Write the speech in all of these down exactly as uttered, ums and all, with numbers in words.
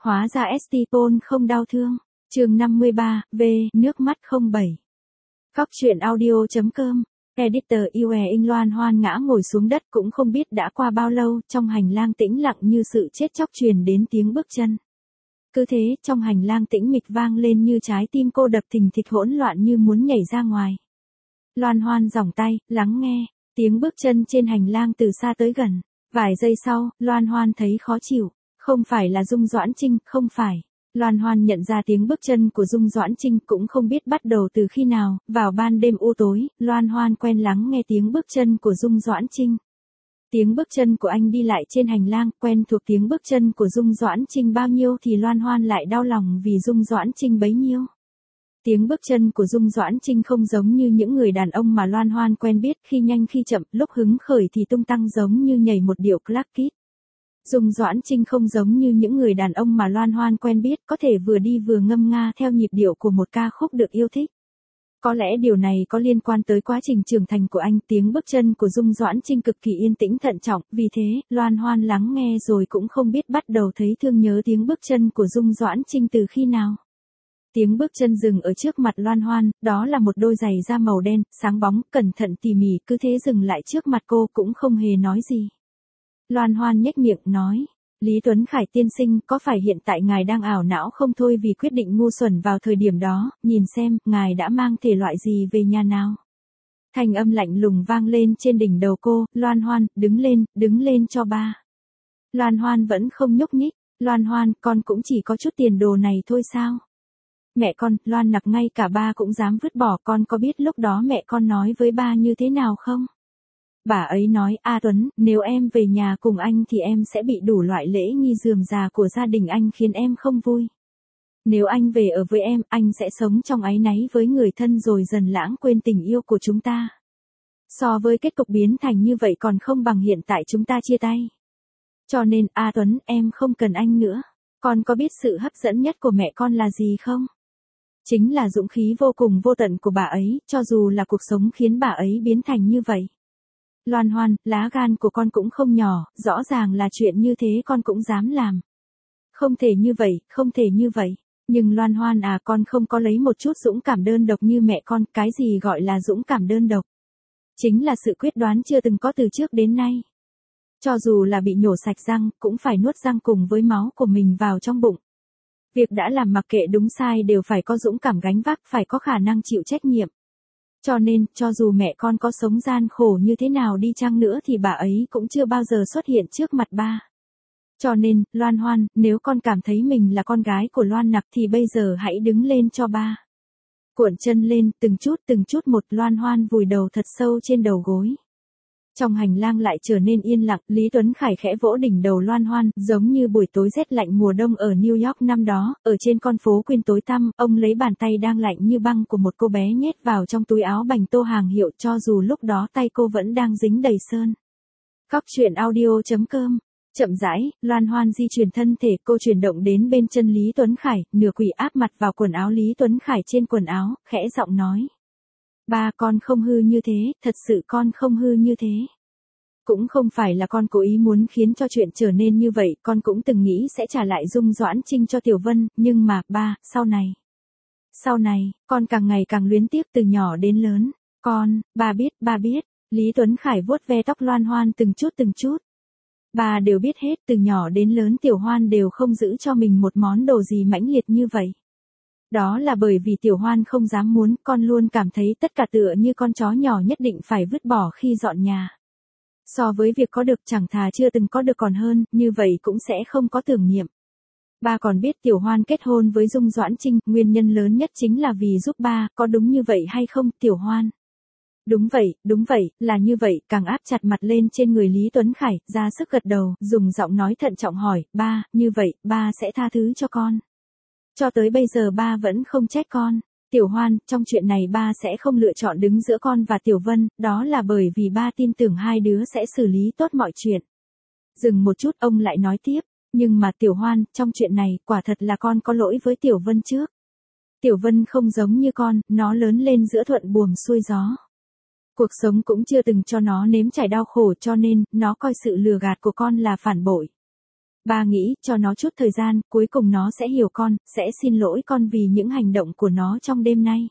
Hóa ra Estipon không đau thương. Chương năm mươi ba, V, nước mắt không bảy. Cóc truyện audio.com. Editor yêu e in Loan Hoan ngã ngồi xuống đất, cũng không biết đã qua bao lâu, trong hành lang tĩnh lặng như sự chết chóc truyền đến tiếng bước chân. Cứ thế, trong hành lang tĩnh mịch vang lên như trái tim cô đập thình thịch hỗn loạn như muốn nhảy ra ngoài. Loan Hoan giỏng tay, lắng nghe, tiếng bước chân trên hành lang từ xa tới gần. Vài giây sau, Loan Hoan thấy khó chịu. Không phải là Dung Doãn Trinh, không phải. Loan Hoan nhận ra tiếng bước chân của Dung Doãn Trinh, cũng không biết bắt đầu từ khi nào. Vào ban đêm u tối, Loan Hoan quen lắng nghe tiếng bước chân của Dung Doãn Trinh. Tiếng bước chân của anh đi lại trên hành lang, quen thuộc tiếng bước chân của Dung Doãn Trinh bao nhiêu thì Loan Hoan lại đau lòng vì Dung Doãn Trinh bấy nhiêu. Tiếng bước chân của Dung Doãn Trinh không giống như những người đàn ông mà Loan Hoan quen biết, khi nhanh khi chậm, lúc hứng khởi thì tung tăng giống như nhảy một điệu classic. Dung Doãn Trinh không giống như những người đàn ông mà Loan Hoan quen biết, có thể vừa đi vừa ngâm nga theo nhịp điệu của một ca khúc được yêu thích. Có lẽ điều này có liên quan tới quá trình trưởng thành của anh. Tiếng bước chân của Dung Doãn Trinh cực kỳ yên tĩnh thận trọng, vì thế, Loan Hoan lắng nghe rồi cũng không biết bắt đầu thấy thương nhớ tiếng bước chân của Dung Doãn Trinh từ khi nào. Tiếng bước chân dừng ở trước mặt Loan Hoan, đó là một đôi giày da màu đen, sáng bóng, cẩn thận tỉ mỉ, cứ thế dừng lại trước mặt cô, cũng không hề nói gì. Loan Hoan nhếch miệng nói, Lý Tuấn Khải tiên sinh, có phải hiện tại ngài đang ảo não không thôi vì quyết định ngu xuẩn vào thời điểm đó, nhìn xem, ngài đã mang thể loại gì về nhà nào. Thanh âm lạnh lùng vang lên trên đỉnh đầu cô, Loan Hoan, đứng lên, đứng lên cho ba. Loan Hoan vẫn không nhúc nhích, Loan Hoan, con cũng chỉ có chút tiền đồ này thôi sao? Mẹ con, Loan Nặc ngay cả ba cũng dám vứt bỏ, con có biết lúc đó mẹ con nói với ba như thế nào không? Bà ấy nói, A Tuấn, nếu em về nhà cùng anh thì em sẽ bị đủ loại lễ nghi rườm rà của gia đình anh khiến em không vui. Nếu anh về ở với em, anh sẽ sống trong áy náy với người thân rồi dần lãng quên tình yêu của chúng ta. So với kết cục biến thành như vậy còn không bằng hiện tại chúng ta chia tay. Cho nên, A Tuấn, em không cần anh nữa. Con có biết sự hấp dẫn nhất của mẹ con là gì không? Chính là dũng khí vô cùng vô tận của bà ấy, cho dù là cuộc sống khiến bà ấy biến thành như vậy. Loan Hoan, lá gan của con cũng không nhỏ, rõ ràng là chuyện như thế con cũng dám làm. Không thể như vậy, không thể như vậy. Nhưng Loan Hoan à, con không có lấy một chút dũng cảm đơn độc như mẹ con. Cái gì gọi là dũng cảm đơn độc? Chính là sự quyết đoán chưa từng có từ trước đến nay. Cho dù là bị nhổ sạch răng, cũng phải nuốt răng cùng với máu của mình vào trong bụng. Việc đã làm mặc kệ đúng sai đều phải có dũng cảm gánh vác, phải có khả năng chịu trách nhiệm. Cho nên, cho dù mẹ con có sống gian khổ như thế nào đi chăng nữa thì bà ấy cũng chưa bao giờ xuất hiện trước mặt ba. Cho nên, Loan Hoan, nếu con cảm thấy mình là con gái của Loan Nặc thì bây giờ hãy đứng lên cho ba. Cuộn chân lên, từng chút từng chút một, Loan Hoan vùi đầu thật sâu trên đầu gối. Trong hành lang lại trở nên yên lặng, Lý Tuấn Khải khẽ vỗ đỉnh đầu Loan Hoan, giống như buổi tối rét lạnh mùa đông ở New York năm đó, ở trên con phố Queen tối tăm, ông lấy bàn tay đang lạnh như băng của một cô bé nhét vào trong túi áo bành tô hàng hiệu, cho dù lúc đó tay cô vẫn đang dính đầy sơn. Cóc truyện audio.com. Chậm rãi, Loan Hoan di chuyển thân thể, cô chuyển động đến bên chân Lý Tuấn Khải, nửa quỳ áp mặt vào quần áo Lý Tuấn Khải trên quần áo, khẽ giọng nói. Ba, con không hư như thế, thật sự con không hư như thế. Cũng không phải là con cố ý muốn khiến cho chuyện trở nên như vậy, con cũng từng nghĩ sẽ trả lại Dung Doãn Trinh cho Tiểu Vân, nhưng mà, ba, sau này. Sau này, con càng ngày càng luyến tiếc từ nhỏ đến lớn. Con, ba biết, ba biết. Lý Tuấn Khải vuốt ve tóc Loan Hoan từng chút từng chút. Ba đều biết hết, từ nhỏ đến lớn Tiểu Hoan đều không giữ cho mình một món đồ gì mãnh liệt như vậy. Đó là bởi vì Tiểu Hoan không dám muốn, con luôn cảm thấy tất cả tựa như con chó nhỏ nhất định phải vứt bỏ khi dọn nhà. So với việc có được chẳng thà chưa từng có được còn hơn, như vậy cũng sẽ không có tưởng niệm. Ba còn biết Tiểu Hoan kết hôn với Dung Doãn Trinh, nguyên nhân lớn nhất chính là vì giúp ba, có đúng như vậy hay không, Tiểu Hoan? Đúng vậy, đúng vậy, là như vậy, càng áp chặt mặt lên trên người Lý Tuấn Khải, ra sức gật đầu, dùng giọng nói thận trọng hỏi, ba, như vậy, ba sẽ tha thứ cho con. Cho tới bây giờ ba vẫn không trách con. Tiểu Hoan, trong chuyện này ba sẽ không lựa chọn đứng giữa con và Tiểu Vân, đó là bởi vì ba tin tưởng hai đứa sẽ xử lý tốt mọi chuyện. Dừng một chút, ông lại nói tiếp, nhưng mà Tiểu Hoan, trong chuyện này, quả thật là con có lỗi với Tiểu Vân trước. Tiểu Vân không giống như con, nó lớn lên giữa thuận buồm xuôi gió. Cuộc sống cũng chưa từng cho nó nếm trải đau khổ, cho nên, nó coi sự lừa gạt của con là phản bội. Ba nghĩ, cho nó chút thời gian, cuối cùng nó sẽ hiểu con, sẽ xin lỗi con vì những hành động của nó trong đêm nay.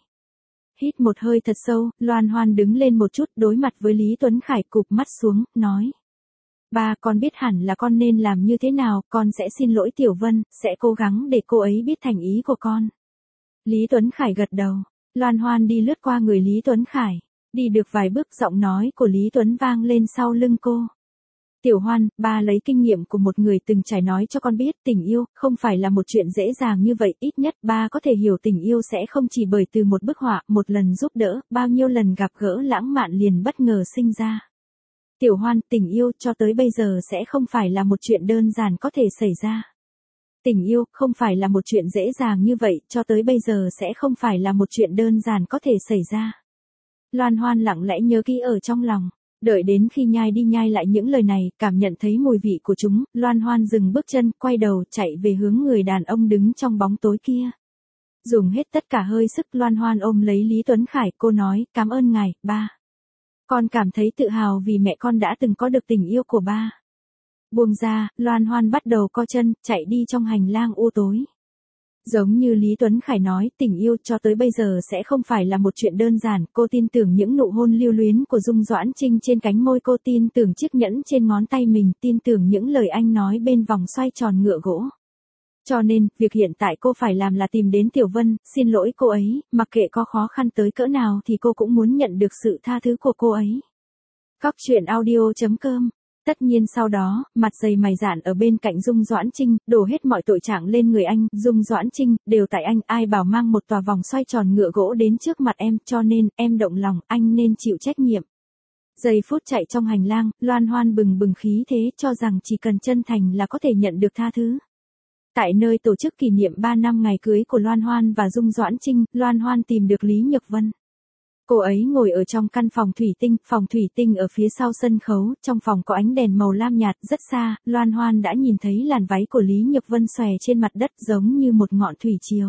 Hít một hơi thật sâu, Loan Hoan đứng lên một chút đối mặt với Lý Tuấn Khải cụp mắt xuống, nói. Ba, con biết hẳn là con nên làm như thế nào, con sẽ xin lỗi Tiểu Vân, sẽ cố gắng để cô ấy biết thành ý của con. Lý Tuấn Khải gật đầu, Loan Hoan đi lướt qua người Lý Tuấn Khải, đi được vài bước giọng nói của Lý Tuấn vang lên sau lưng cô. Tiểu Hoan, ba lấy kinh nghiệm của một người từng trải nói cho con biết tình yêu, không phải là một chuyện dễ dàng như vậy, ít nhất ba có thể hiểu tình yêu sẽ không chỉ bởi từ một bức họa, một lần giúp đỡ, bao nhiêu lần gặp gỡ lãng mạn liền bất ngờ sinh ra. Tiểu Hoan, tình yêu cho tới bây giờ sẽ không phải là một chuyện đơn giản có thể xảy ra. Tình yêu không phải là một chuyện dễ dàng như vậy, cho tới bây giờ sẽ không phải là một chuyện đơn giản có thể xảy ra. Loan Hoan lặng lẽ nhớ kỹ ở trong lòng. Đợi đến khi nhai đi nhai lại những lời này, cảm nhận thấy mùi vị của chúng, Loan Hoan dừng bước chân, quay đầu, chạy về hướng người đàn ông đứng trong bóng tối kia. Dùng hết tất cả hơi sức, Loan Hoan ôm lấy Lý Tuấn Khải, cô nói, cảm ơn ngài, ba. Con cảm thấy tự hào vì mẹ con đã từng có được tình yêu của ba. Buông ra, Loan Hoan bắt đầu co chân, chạy đi trong hành lang u tối. Giống như Lý Tuấn Khải nói, tình yêu cho tới bây giờ sẽ không phải là một chuyện đơn giản, cô tin tưởng những nụ hôn lưu luyến của Dung Doãn Trinh trên cánh môi, cô tin tưởng chiếc nhẫn trên ngón tay mình, tin tưởng những lời anh nói bên vòng xoay tròn ngựa gỗ. Cho nên, việc hiện tại cô phải làm là tìm đến Tiểu Vân, xin lỗi cô ấy, mặc kệ có khó khăn tới cỡ nào thì cô cũng muốn nhận được sự tha thứ của cô ấy. Cóc truyện audio chấm com. Tất nhiên sau đó, mặt dày mày dạn ở bên cạnh Dung Doãn Trinh, đổ hết mọi tội trạng lên người anh, Dung Doãn Trinh, đều tại anh, ai bảo mang một tòa vòng xoay tròn ngựa gỗ đến trước mặt em, cho nên, em động lòng, anh nên chịu trách nhiệm. Giây phút chạy trong hành lang, Loan Hoan bừng bừng khí thế, cho rằng chỉ cần chân thành là có thể nhận được tha thứ. Tại nơi tổ chức kỷ niệm ba năm ngày cưới của Loan Hoan và Dung Doãn Trinh, Loan Hoan tìm được Lý Nhược Vân. Cô ấy ngồi ở trong căn phòng thủy tinh, phòng thủy tinh ở phía sau sân khấu, trong phòng có ánh đèn màu lam nhạt, rất xa, Loan Hoan đã nhìn thấy làn váy của Lý Nhược Vân xòe trên mặt đất giống như một ngọn thủy triều.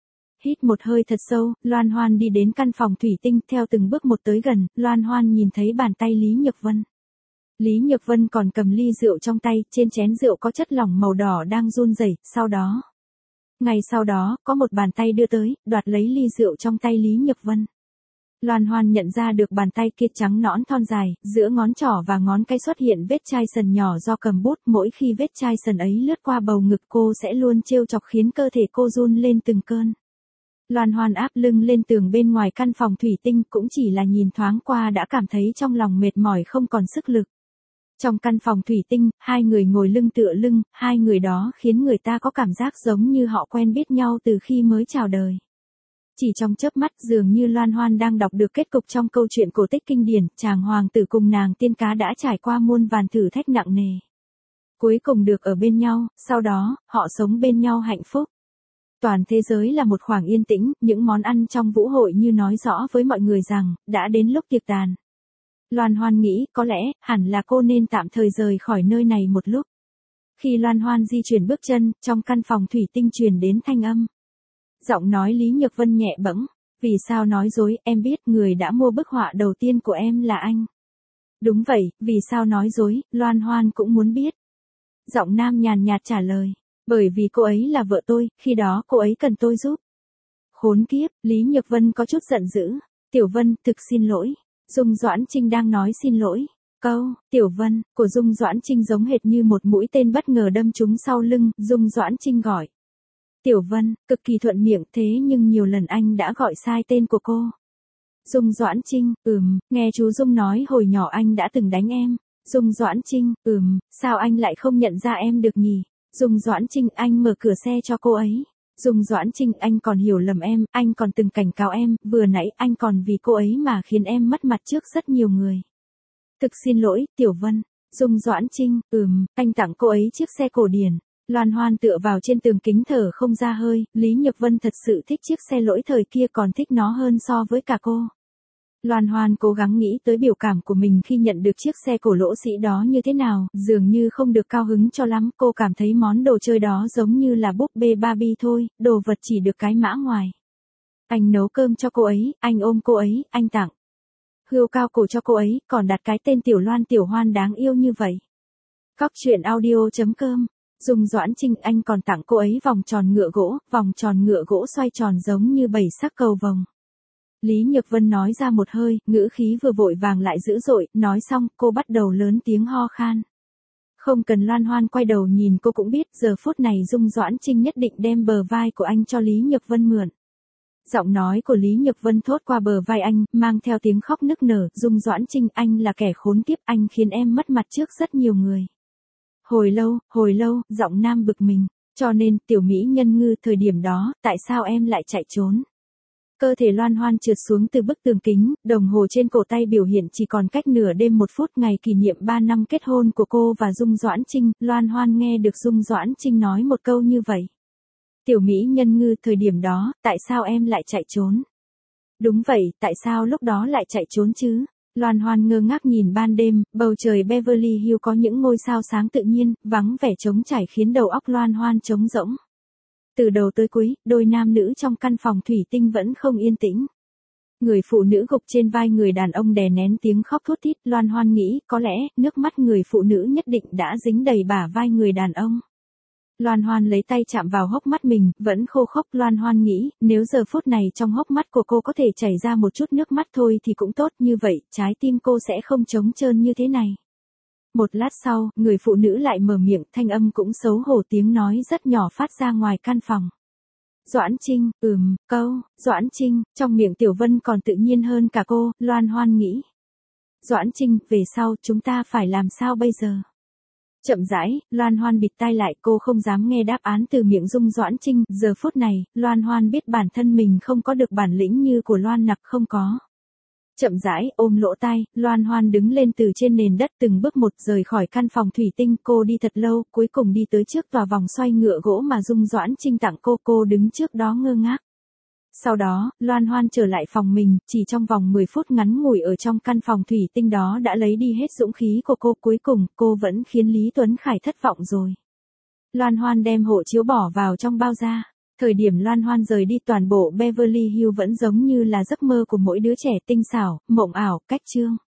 Hít một hơi thật sâu, Loan Hoan đi đến căn phòng thủy tinh, theo từng bước một tới gần, Loan Hoan nhìn thấy bàn tay Lý Nhược Vân. Lý Nhược Vân còn cầm ly rượu trong tay, trên chén rượu có chất lỏng màu đỏ đang run rẩy, sau đó. Ngay sau đó, có một bàn tay đưa tới, đoạt lấy ly rượu trong tay Lý Nhược Vân. Loan Hoan nhận ra được bàn tay kia trắng nõn thon dài, giữa ngón trỏ và ngón cái xuất hiện vết chai sần nhỏ do cầm bút, mỗi khi vết chai sần ấy lướt qua bầu ngực cô sẽ luôn trêu chọc khiến cơ thể cô run lên từng cơn. Loan Hoan áp lưng lên tường bên ngoài căn phòng thủy tinh, cũng chỉ là nhìn thoáng qua đã cảm thấy trong lòng mệt mỏi không còn sức lực. Trong căn phòng thủy tinh, hai người ngồi lưng tựa lưng, hai người đó khiến người ta có cảm giác giống như họ quen biết nhau từ khi mới chào đời. Chỉ trong chớp mắt, dường như Loan Hoan đang đọc được kết cục trong câu chuyện cổ tích kinh điển, chàng hoàng tử cùng nàng tiên cá đã trải qua muôn vàn thử thách nặng nề. Cuối cùng được ở bên nhau, sau đó, họ sống bên nhau hạnh phúc. Toàn thế giới là một khoảng yên tĩnh, những món ăn trong vũ hội như nói rõ với mọi người rằng, đã đến lúc tiệc tàn. Loan Hoan nghĩ, có lẽ, hẳn là cô nên tạm thời rời khỏi nơi này một lúc. Khi Loan Hoan di chuyển bước chân, trong căn phòng thủy tinh truyền đến thanh âm. Giọng nói Lý Nhược Vân nhẹ bẫng, vì sao nói dối, em biết người đã mua bức họa đầu tiên của em là anh. Đúng vậy, vì sao nói dối, Loan Hoan cũng muốn biết. Giọng nam nhàn nhạt trả lời, bởi vì cô ấy là vợ tôi, khi đó cô ấy cần tôi giúp. Khốn kiếp, Lý Nhược Vân có chút giận dữ, Tiểu Vân, thực xin lỗi. Dung Doãn Trinh đang nói xin lỗi. Câu, Tiểu Vân, của Dung Doãn Trinh giống hệt như một mũi tên bất ngờ đâm trúng sau lưng, Dung Doãn Trinh gọi. Tiểu Vân, cực kỳ thuận miệng thế nhưng nhiều lần anh đã gọi sai tên của cô. Dung Doãn Trinh, ừm, nghe chú Dung nói hồi nhỏ anh đã từng đánh em. Dung Doãn Trinh, ừm, sao anh lại không nhận ra em được nhỉ? Dung Doãn Trinh, anh mở cửa xe cho cô ấy. Dung Doãn Trinh, anh còn hiểu lầm em, anh còn từng cảnh cáo em, vừa nãy anh còn vì cô ấy mà khiến em mất mặt trước rất nhiều người. Thực xin lỗi, Tiểu Vân. Dung Doãn Trinh, ừm, anh tặng cô ấy chiếc xe cổ điển. Loan Hoan tựa vào trên tường kính thở không ra hơi, Lý Nhược Vân thật sự thích chiếc xe lỗi thời kia còn thích nó hơn so với cả cô. Loan Hoan cố gắng nghĩ tới biểu cảm của mình khi nhận được chiếc xe cổ lỗ sĩ đó như thế nào, dường như không được cao hứng cho lắm, cô cảm thấy món đồ chơi đó giống như là búp bê Barbie thôi, đồ vật chỉ được cái mã ngoài. Anh nấu cơm cho cô ấy, anh ôm cô ấy, anh tặng hươu cao cổ cho cô ấy, còn đặt cái tên Tiểu Loan Tiểu Hoan đáng yêu như vậy. Cóc truyện audio chấm com Dung Doãn Trinh, anh còn tặng cô ấy vòng tròn ngựa gỗ, vòng tròn ngựa gỗ xoay tròn giống như bảy sắc cầu vồng. Lý Nhược Vân nói ra một hơi, ngữ khí vừa vội vàng lại dữ dội, nói xong, cô bắt đầu lớn tiếng ho khan. Không cần Loan Hoan quay đầu nhìn cô cũng biết, giờ phút này Dung Doãn Trinh nhất định đem bờ vai của anh cho Lý Nhược Vân mượn. Giọng nói của Lý Nhược Vân thốt qua bờ vai anh, mang theo tiếng khóc nức nở, Dung Doãn Trinh, anh là kẻ khốn kiếp, anh khiến em mất mặt trước rất nhiều người. Hồi lâu, hồi lâu, giọng nam bực mình, cho nên, tiểu mỹ nhân ngư, thời điểm đó, tại sao em lại chạy trốn? Cơ thể Loan Hoan trượt xuống từ bức tường kính, đồng hồ trên cổ tay biểu hiện chỉ còn cách nửa đêm một phút ngày kỷ niệm ba năm kết hôn của cô và Dung Doãn Trinh, Loan Hoan nghe được Dung Doãn Trinh nói một câu như vậy. Tiểu mỹ nhân ngư, thời điểm đó, tại sao em lại chạy trốn? Đúng vậy, tại sao lúc đó lại chạy trốn chứ? Loan Hoan ngơ ngác nhìn ban đêm, bầu trời Beverly Hills có những ngôi sao sáng tự nhiên, vắng vẻ trống trải khiến đầu óc Loan Hoan trống rỗng. Từ đầu tới cuối, đôi nam nữ trong căn phòng thủy tinh vẫn không yên tĩnh. Người phụ nữ gục trên vai người đàn ông đè nén tiếng khóc thút thít, Loan Hoan nghĩ, có lẽ, nước mắt người phụ nữ nhất định đã dính đầy bả vai người đàn ông. Loan Hoan lấy tay chạm vào hốc mắt mình, vẫn khô khốc. Loan Hoan nghĩ, nếu giờ phút này trong hốc mắt của cô có thể chảy ra một chút nước mắt thôi thì cũng tốt, như vậy, trái tim cô sẽ không trống trơn như thế này. Một lát sau, người phụ nữ lại mở miệng, thanh âm cũng xấu hổ, tiếng nói rất nhỏ phát ra ngoài căn phòng. Doãn Trinh, ừm, câu, Doãn Trinh, trong miệng Tiểu Vân còn tự nhiên hơn cả cô, Loan Hoan nghĩ. Doãn Trinh, về sau, chúng ta phải làm sao bây giờ? Chậm rãi, Loan Hoan bịt tai lại, cô không dám nghe đáp án từ miệng Dung Doãn Trinh, giờ phút này, Loan Hoan biết bản thân mình không có được bản lĩnh như của Loan Nặc, không có. Chậm rãi, ôm lỗ tai, Loan Hoan đứng lên từ trên nền đất từng bước một rời khỏi căn phòng thủy tinh, cô đi thật lâu, cuối cùng đi tới trước tòa vòng xoay ngựa gỗ mà Dung Doãn Trinh tặng cô, cô đứng trước đó ngơ ngác. Sau đó, Loan Hoan trở lại phòng mình, chỉ trong vòng mười phút ngắn ngủi ở trong căn phòng thủy tinh đó đã lấy đi hết dũng khí của cô, cuối cùng, cô vẫn khiến Lý Tuấn Khải thất vọng rồi. Loan Hoan đem hộ chiếu bỏ vào trong bao da. Thời điểm Loan Hoan rời đi, toàn bộ Beverly Hills vẫn giống như là giấc mơ của mỗi đứa trẻ tinh xảo, mộng ảo, cách chương.